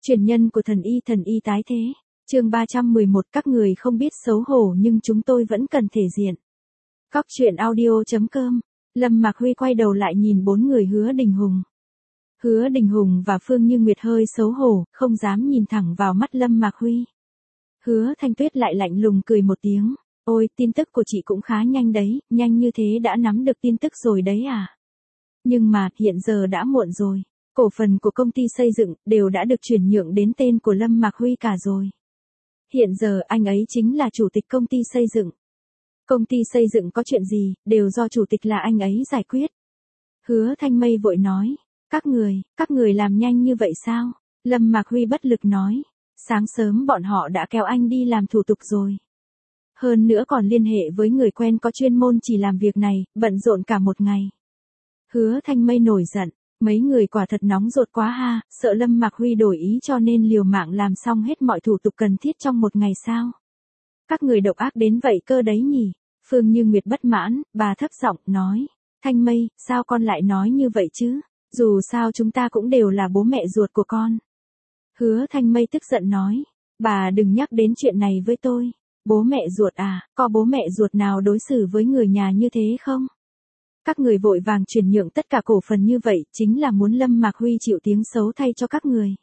Truyền nhân của thần y tái thế. Chương 311 các người không biết xấu hổ nhưng chúng tôi vẫn cần thể diện. Cóc truyện audio.com. Lâm Mạc Huy quay đầu lại nhìn bốn người Hứa Đình Hùng. Hứa Đình Hùng và Phương Như Nguyệt hơi xấu hổ, không dám nhìn thẳng vào mắt Lâm Mạc Huy. Hứa Thanh Tuyết lại lạnh lùng cười một tiếng. Ôi, tin tức của chị cũng khá nhanh đấy, nhanh như thế đã nắm được tin tức rồi đấy à? Nhưng mà, hiện giờ đã muộn rồi. Cổ phần của công ty xây dựng đều đã được chuyển nhượng đến tên của Lâm Mạc Huy cả rồi. Hiện giờ anh ấy chính là chủ tịch công ty xây dựng. Công ty xây dựng có chuyện gì, đều do chủ tịch là anh ấy giải quyết. Hứa Thanh Mây vội nói, các người làm nhanh như vậy sao? Lâm Mạc Huy bất lực nói, sáng sớm bọn họ đã kéo anh đi làm thủ tục rồi. Hơn nữa còn liên hệ với người quen có chuyên môn chỉ làm việc này, bận rộn cả một ngày. Hứa Thanh Mây nổi giận, mấy người quả thật nóng ruột quá ha, sợ Lâm Mạc Huy đổi ý cho nên liều mạng làm xong hết mọi thủ tục cần thiết trong một ngày sao? Các người độc ác đến vậy cơ đấy nhỉ? Phương Như Nguyệt bất mãn, bà thấp giọng nói, Thanh Mây, sao con lại nói như vậy chứ? Dù sao chúng ta cũng đều là bố mẹ ruột của con. Hứa Thanh Mây tức giận nói, bà đừng nhắc đến chuyện này với tôi. Bố mẹ ruột à, có bố mẹ ruột nào đối xử với người nhà như thế không? Các người vội vàng chuyển nhượng tất cả cổ phần như vậy chính là muốn Lâm Mạc Huy chịu tiếng xấu thay cho các người.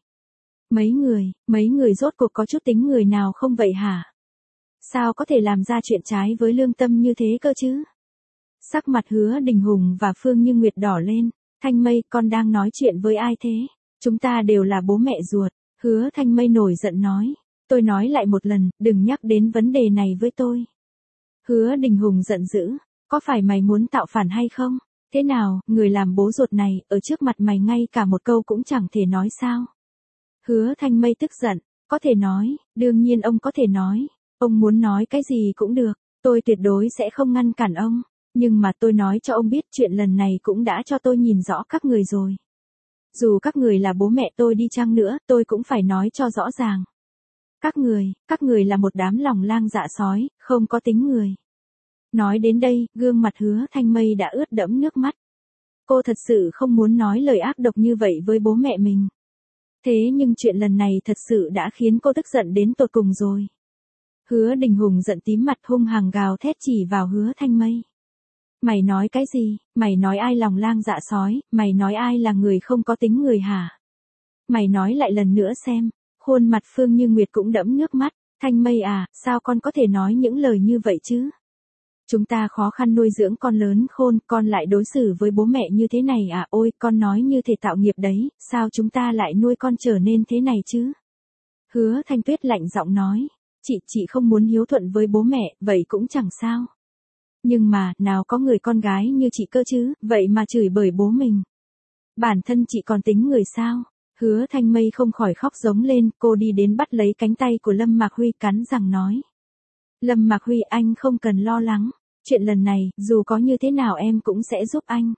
Mấy người rốt cuộc có chút tính người nào không vậy hả? Sao có thể làm ra chuyện trái với lương tâm như thế cơ chứ? Sắc mặt Hứa Đình Hùng và Phương Như Nguyệt đỏ lên. Thanh Mây, con đang nói chuyện với ai thế? Chúng ta đều là bố mẹ ruột. Hứa Thanh Mây nổi giận nói. Tôi nói lại một lần, đừng nhắc đến vấn đề này với tôi. Hứa Đình Hùng giận dữ. Có phải mày muốn tạo phản hay không? Thế nào, người làm bố ruột này, ở trước mặt mày ngay cả một câu cũng chẳng thể nói sao? Hứa Thanh Mây tức giận. Có thể nói, đương nhiên ông có thể nói. Ông muốn nói cái gì cũng được, tôi tuyệt đối sẽ không ngăn cản ông. Nhưng mà tôi nói cho ông biết chuyện lần này cũng đã cho tôi nhìn rõ các người rồi. Dù các người là bố mẹ tôi đi chăng nữa, tôi cũng phải nói cho rõ ràng. Các người là một đám lòng lang dạ sói, không có tính người. Nói đến đây, gương mặt Hứa Thanh Mây đã ướt đẫm nước mắt. Cô thật sự không muốn nói lời ác độc như vậy với bố mẹ mình. Thế nhưng chuyện lần này thật sự đã khiến cô tức giận đến tột cùng rồi. Hứa Đình Hùng giận tím mặt hung hăng gào thét chỉ vào Hứa Thanh Mây. Mày nói cái gì? Mày nói ai lòng lang dạ sói? Mày nói ai là người không có tính người hả? Mày nói lại lần nữa xem. Khuôn mặt Phương Như Nguyệt cũng đẫm nước mắt. Thanh Mây à, sao con có thể nói những lời như vậy chứ? Chúng ta khó khăn nuôi dưỡng con lớn khôn, con lại đối xử với bố mẹ như thế này à? Ôi, con nói như thể tạo nghiệp đấy, sao chúng ta lại nuôi con trở nên thế này chứ? Hứa Thanh Tuyết lạnh giọng nói. Chị không muốn hiếu thuận với bố mẹ, vậy cũng chẳng sao. Nhưng mà, nào có người con gái như chị cơ chứ, vậy mà chửi bới bố mình. Bản thân chị còn tính người sao? Hứa Thanh Mây không khỏi khóc giống lên, cô đi đến bắt lấy cánh tay của Lâm Mạc Huy cắn răng nói. Lâm Mạc Huy, anh không cần lo lắng. Chuyện lần này, dù có như thế nào em cũng sẽ giúp anh.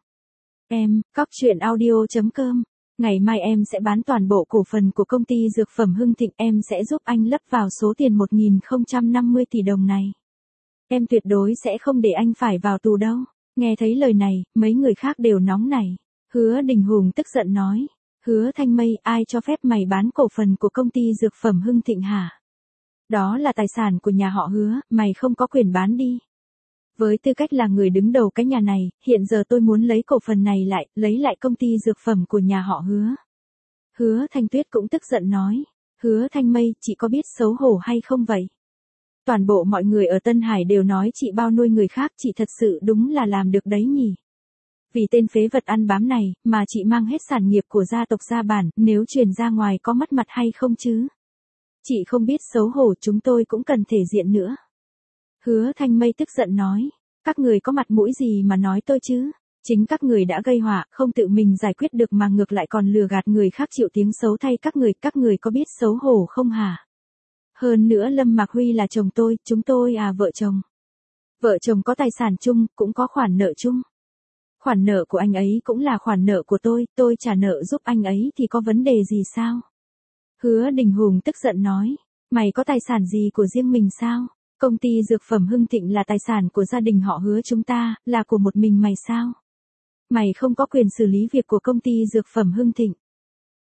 Cóc truyện audio.com. Ngày mai em sẽ bán toàn bộ cổ phần của công ty dược phẩm Hưng Thịnh, em sẽ giúp anh lấp vào số tiền 1050 tỷ đồng này. Em tuyệt đối sẽ không để anh phải vào tù đâu. Nghe thấy lời này, mấy người khác đều nóng nảy. Hứa Đình Hùng tức giận nói. Hứa Thanh Mây, ai cho phép mày bán cổ phần của công ty dược phẩm Hưng Thịnh hả? Đó là tài sản của nhà họ Hứa, mày không có quyền bán đi. Với tư cách là người đứng đầu cái nhà này, hiện giờ tôi muốn lấy cổ phần này lại, lấy lại công ty dược phẩm của nhà họ Hứa. Hứa Thanh Tuyết cũng tức giận nói. Hứa Thanh Mây, chị có biết xấu hổ hay không vậy? Toàn bộ mọi người ở Tân Hải đều nói chị bao nuôi người khác, chị thật sự đúng là làm được đấy nhỉ. Vì tên phế vật ăn bám này, mà chị mang hết sản nghiệp của gia tộc Gia Bản, nếu truyền ra ngoài có mất mặt hay không chứ? Chị không biết xấu hổ, chúng tôi cũng cần thể diện nữa. Hứa Thanh Mây tức giận nói, các người có mặt mũi gì mà nói tôi chứ? Chính các người đã gây họa, không tự mình giải quyết được mà ngược lại còn lừa gạt người khác chịu tiếng xấu thay các người có biết xấu hổ không hả? Hơn nữa Lâm Mạc Huy là chồng tôi, chúng tôi vợ chồng. Vợ chồng có tài sản chung, cũng có khoản nợ chung. Khoản nợ của anh ấy cũng là khoản nợ của tôi trả nợ giúp anh ấy thì có vấn đề gì sao? Hứa Đình Hùng tức giận nói, mày có tài sản gì của riêng mình sao? Công ty dược phẩm Hưng Thịnh là tài sản của gia đình họ Hứa chúng ta, là của một mình mày sao? Mày không có quyền xử lý việc của công ty dược phẩm Hưng Thịnh.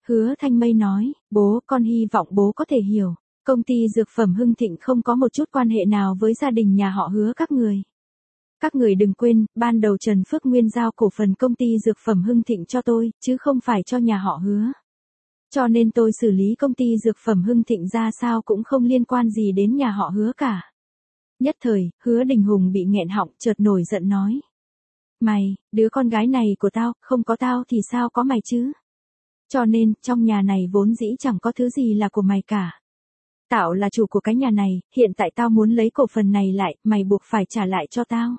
Hứa Thanh Mây nói, bố, con hy vọng bố có thể hiểu. Công ty dược phẩm Hưng Thịnh không có một chút quan hệ nào với gia đình nhà họ Hứa các người. Các người đừng quên, ban đầu Trần Phước Nguyên giao cổ phần công ty dược phẩm Hưng Thịnh cho tôi, chứ không phải cho nhà họ Hứa. Cho nên tôi xử lý công ty dược phẩm Hưng Thịnh ra sao cũng không liên quan gì đến nhà họ Hứa cả. Nhất thời, Hứa Đình Hùng bị nghẹn họng, chợt nổi giận nói. Mày, đứa con gái này của tao, không có tao thì sao có mày chứ? Cho nên, trong nhà này vốn dĩ chẳng có thứ gì là của mày cả. Tao là chủ của cái nhà này, hiện tại tao muốn lấy cổ phần này lại, mày buộc phải trả lại cho tao.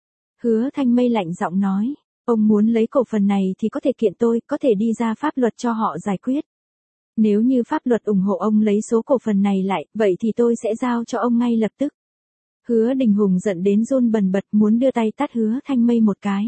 Hứa Thanh Mây lạnh giọng nói, ông muốn lấy cổ phần này thì có thể kiện tôi, có thể đi ra pháp luật cho họ giải quyết. Nếu như pháp luật ủng hộ ông lấy số cổ phần này lại, vậy thì tôi sẽ giao cho ông ngay lập tức. Hứa Đình Hùng giận đến run bần bật muốn đưa tay tát Hứa Thanh Mây một cái.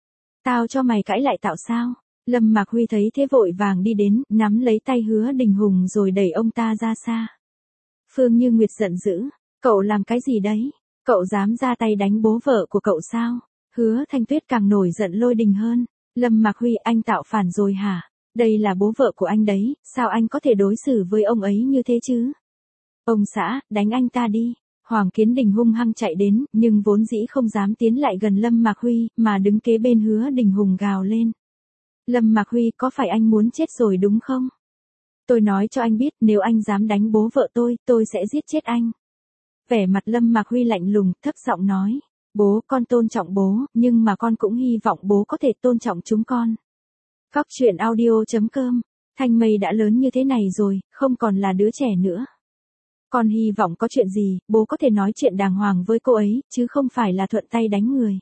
Tao cho mày cãi lại tạo sao? Lâm Mạc Huy thấy thế vội vàng đi đến, nắm lấy tay Hứa Đình Hùng rồi đẩy ông ta ra xa. Phương Như Nguyệt giận dữ, cậu làm cái gì đấy? Cậu dám ra tay đánh bố vợ của cậu sao? Hứa Thanh Tuyết càng nổi giận lôi đình hơn. Lâm Mạc Huy, anh tạo phản rồi hả? Đây là bố vợ của anh đấy, sao anh có thể đối xử với ông ấy như thế chứ? Ông xã, đánh anh ta đi. Hoàng Kiến Đình hung hăng chạy đến, nhưng vốn dĩ không dám tiến lại gần Lâm Mạc Huy, mà đứng kế bên Hứa Đình Hùng gào lên. Lâm Mạc Huy, có phải anh muốn chết rồi đúng không? Tôi nói cho anh biết, nếu anh dám đánh bố vợ tôi sẽ giết chết anh. Vẻ mặt Lâm Mạc Huy lạnh lùng, thấp giọng nói. Bố, con tôn trọng bố, nhưng mà con cũng hy vọng bố có thể tôn trọng chúng con. Cóc truyện audio.com. Thanh Mây đã lớn như thế này rồi, không còn là đứa trẻ nữa. Con hy vọng có chuyện gì, bố có thể nói chuyện đàng hoàng với cô ấy, chứ không phải là thuận tay đánh người.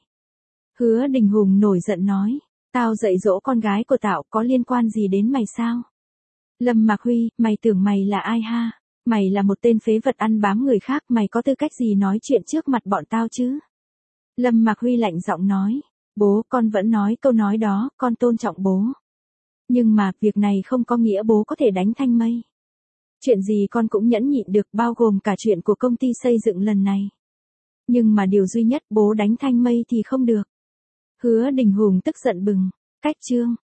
Hứa Đình Hùng nổi giận nói. Tao dạy dỗ con gái của tao có liên quan gì đến mày sao? Lâm Mạc Huy, mày tưởng mày là ai ha? Mày là một tên phế vật ăn bám người khác, mày có tư cách gì nói chuyện trước mặt bọn tao chứ? Lâm Mạc Huy lạnh giọng nói. Bố, con vẫn nói câu nói đó, con tôn trọng bố. Nhưng mà, việc này không có nghĩa bố có thể đánh Thanh Mây. Chuyện gì con cũng nhẫn nhịn được, bao gồm cả chuyện của công ty xây dựng lần này. Nhưng mà điều duy nhất bố đánh Thanh Mây thì không được. Hứa Đình Hùng tức giận bừng. Cách chương.